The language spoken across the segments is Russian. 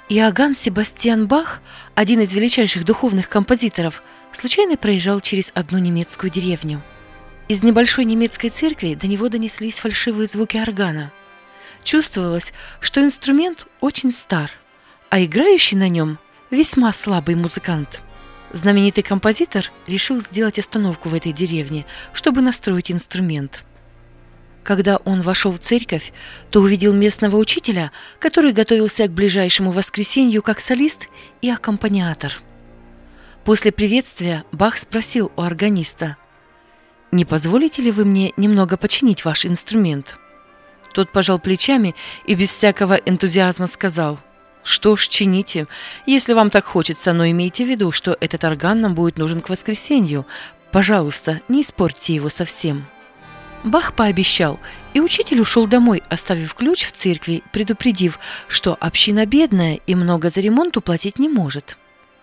Иоганн Себастьян Бах, один из величайших духовных композиторов, случайно проезжал через одну немецкую деревню. Из небольшой немецкой церкви до него донеслись фальшивые звуки органа. Чувствовалось, что инструмент очень стар, а играющий на нем весьма слабый музыкант. Знаменитый композитор решил сделать остановку в этой деревне, чтобы настроить инструмент. Когда он вошел в церковь, то увидел местного учителя, который готовился к ближайшему воскресенью как солист и аккомпаниатор. После приветствия Бах спросил у органиста: «Не позволите ли вы мне немного починить ваш инструмент?» Тот пожал плечами и без всякого энтузиазма сказал: «Что ж, чините, если вам так хочется, но имейте в виду, что этот орган нам будет нужен к воскресенью. Пожалуйста, не испортьте его совсем». Бах пообещал, и учитель ушел домой, оставив ключ в церкви, предупредив, что община бедная и много за ремонт уплатить не может.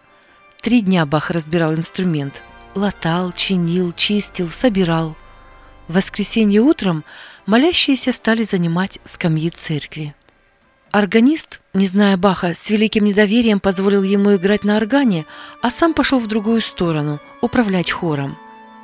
3 дня Бах разбирал инструмент. Латал, чинил, чистил, собирал. В воскресенье утром молящиеся стали занимать скамьи церкви. Органист, не зная Баха, с великим недоверием позволил ему играть на органе, а сам пошел в другую сторону – управлять хором.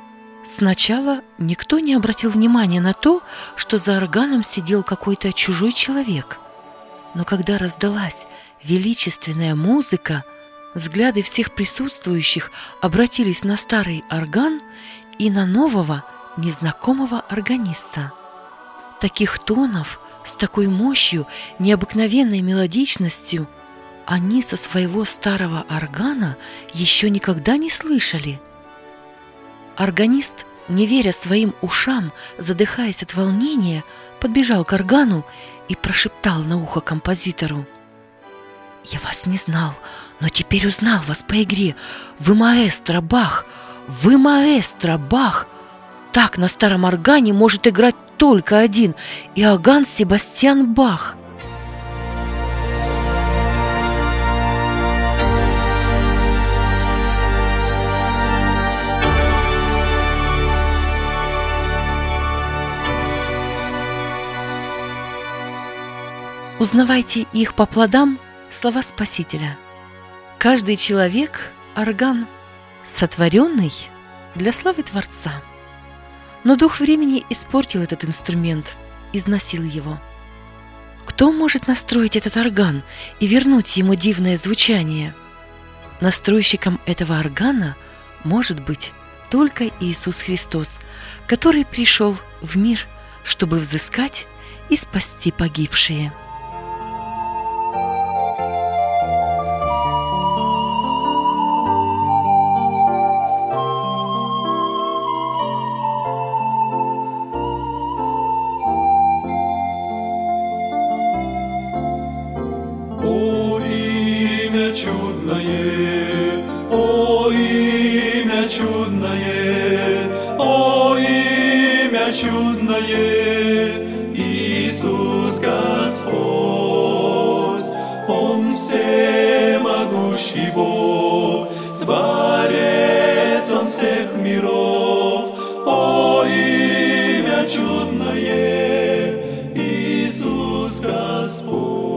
Сначала никто не обратил внимания на то, что за органом сидел какой-то чужой человек. Но когда раздалась величественная музыка, взгляды всех присутствующих обратились на старый орган и на нового, незнакомого органиста. Таких тонов, с такой мощью, необыкновенной мелодичностью они со своего старого органа еще никогда не слышали. Органист, не веря своим ушам, задыхаясь от волнения, подбежал к органу и прошептал на ухо композитору: «Я вас не знал, но теперь узнал вас по игре. Вы маэстро Бах! Вы маэстро Бах! Так на старом органе может играть только один – Иоганн Себастьян Бах!» Узнавайте их по плодам – слова Спасителя. Каждый человек – орган, сотворенный для славы Творца. Но дух времени испортил этот инструмент, износил его. Кто может настроить этот орган и вернуть ему дивное звучание? Настройщиком этого органа может быть только Иисус Христос, который пришел в мир, чтобы взыскать и спасти погибшие. Чудное, Иисус Господь, Он всемогущий Бог, Творец Он всех миров. О, имя чудное, Иисус Господь,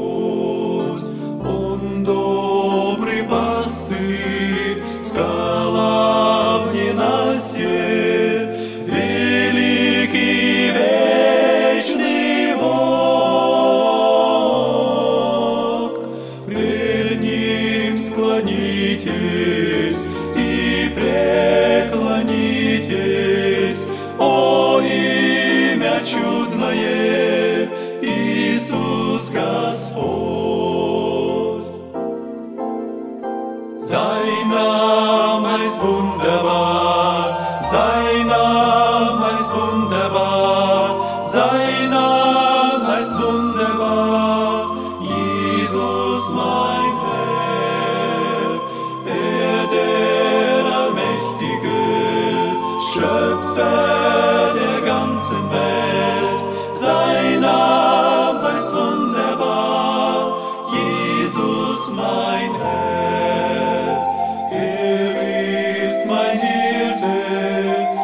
Он добрый пастырь, скала в ненастье. Чудное, Иисус Господь. Sein Name ist wunderbar, sein Name ist wunderbar, sein Name ist wunderbar, Jesus mein Herr, der allmächtige Schöpfer der ganzen Welt. Sein Name ist wunderbar, Jesus mein Herr. Er ist mein Hirte,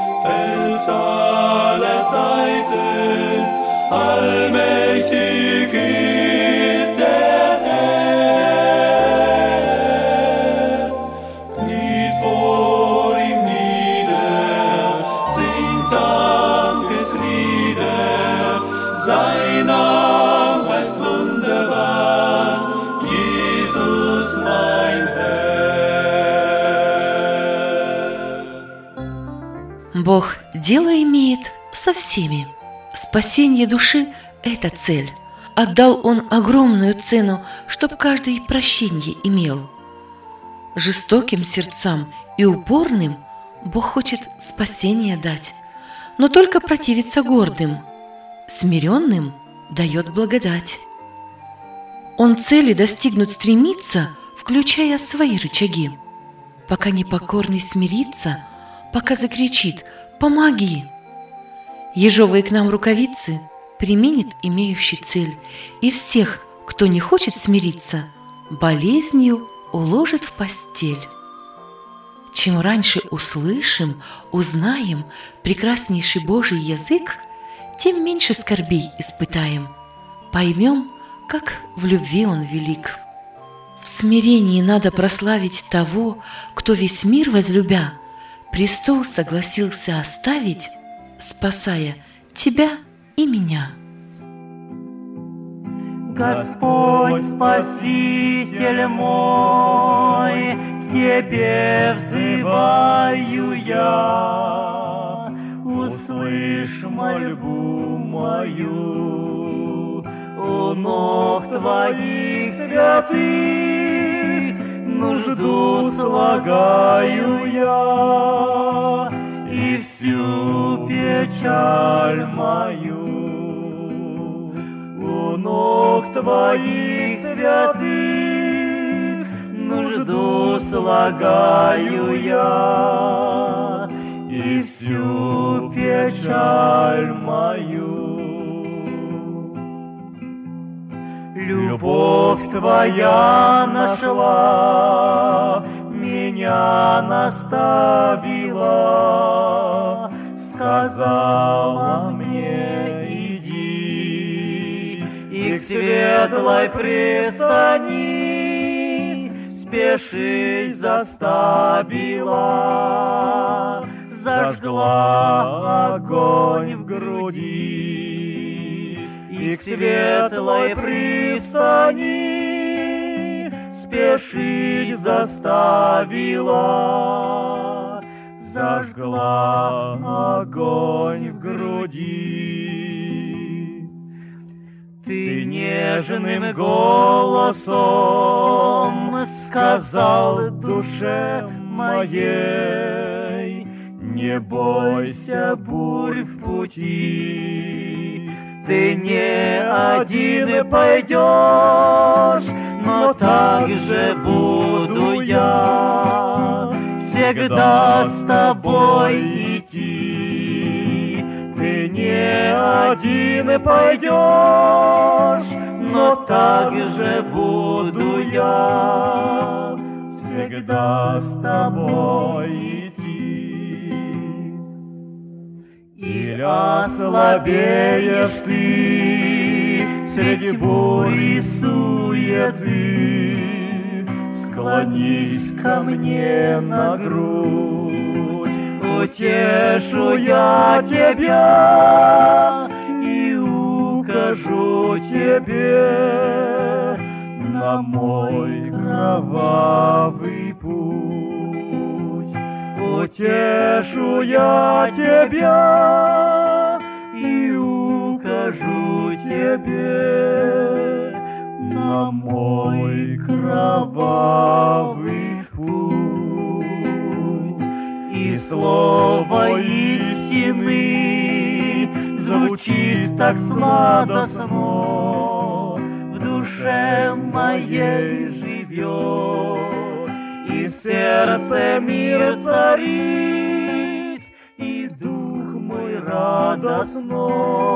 Бог дело имеет со всеми. Спасение души – это цель. Отдал Он огромную цену, чтоб каждый прощенье имел. Жестоким сердцам и упорным Бог хочет спасение дать, но только противится гордым, смиренным дает благодать. Он цели достигнуть стремится, включая свои рычаги. Пока непокорный смирится, пока закричит «Помоги!». Ежовые к нам рукавицы применит имеющий цель, и всех, кто не хочет смириться, болезнью уложит в постель. Чем раньше услышим, узнаем прекраснейший Божий язык, тем меньше скорбей испытаем, поймем, как в любви Он велик. В смирении надо прославить того, кто весь мир возлюбя, престол согласился оставить, спасая тебя и меня. Господь, Спаситель мой, к Тебе взываю я, услышь мольбу мою, у ног Твоих святых нужду слагаю я, и всю печаль мою у ног Твоих святых нужду слагаю я, и всю печаль мою. Любовь Твоя нашла, меня наставила, сказала мне: иди, и к светлой пристани спешить заставила, зажгла огонь в груди, и к светлой пристани спешить заставила, зажгла огонь в груди. Ты нежным голосом сказал душе моей: не бойся бурь в пути, ты не один пойдешь, но так же буду я всегда с тобой идти. Ты не один пойдешь, но так же буду я всегда с тобой идти. Или ослабеешь ты среди бури и суеты, склонись ко мне на грудь, утешу я тебя и укажу тебе на мой кровавый путь. Утешу я тебя и укажу тебе на мой кровавый путь. И слово истины звучит так сладостно, в душе моей живет, и в сердце мир царит, и дух мой радостно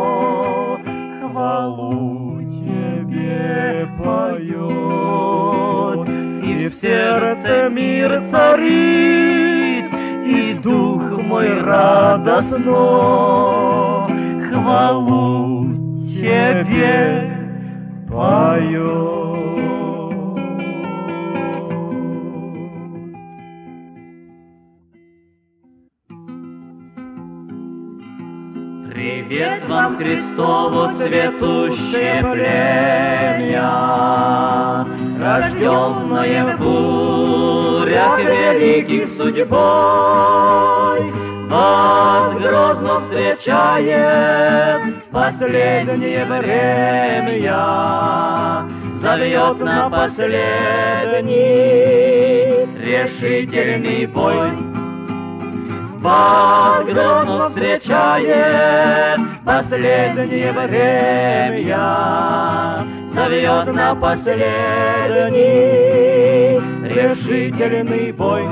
хвалу тебе поет. И в сердце мир царит, и дух мой радостно хвалу тебе поет. Привет вам, Христово цветущее племя, рожденное в бурях великих судьбой. грозно встречает последнее время, зовет на последний решительный бой. Вас грозно встречает последнее время, зовет на последний решительный бой.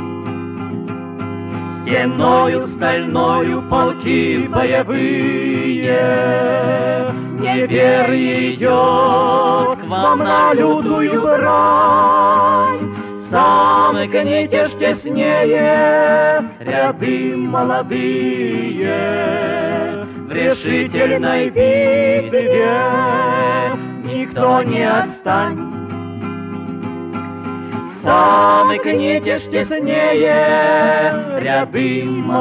Стеною стальною полки боевые, неверие идет к вам на лютую брань. Замкните ж теснее ряды молодые, в решительной битве никто не отстань. Замкните ж теснее ряды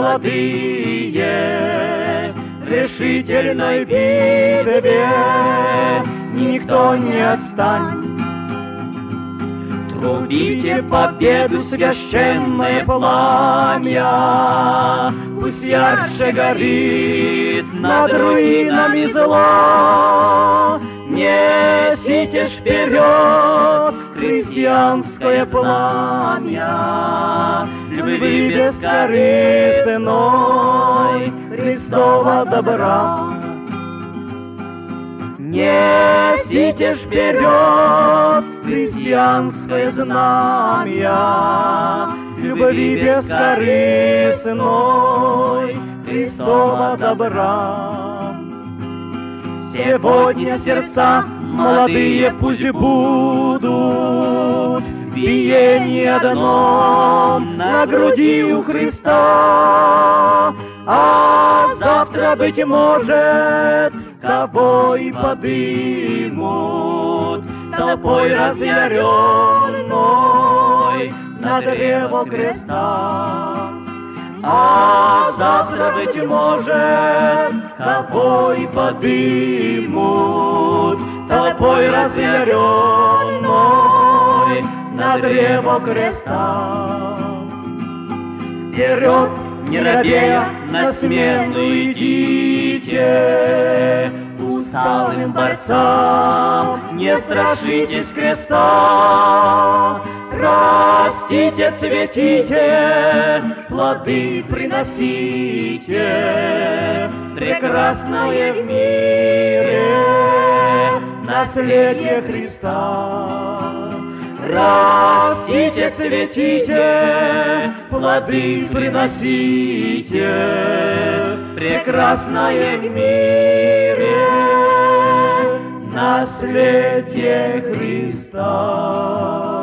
молодые, в решительной битве никто не отстань. Трубите победу священное пламя, пусть ярче горит над руинами зла. Несите ж вперед христианское пламя любви бескорыстной Христова добра. Несите ж вперед христианское знамя любви бескорыстной Христова добра. Сегодня сердца молодые пусть будут биение одно на груди у Христа, а завтра, быть может, кого и подымут толпой разъяренной на древо креста. А завтра, быть может, кого и подымут толпой разъяренной на древо креста. Вперед, не робея, на смену идите, усталым борцам не страшитесь креста. Растите, цветите, плоды приносите, прекрасное в мире наследие Христа. Растите, цветите, плоды приносите, прекрасное в мире наследие Христа.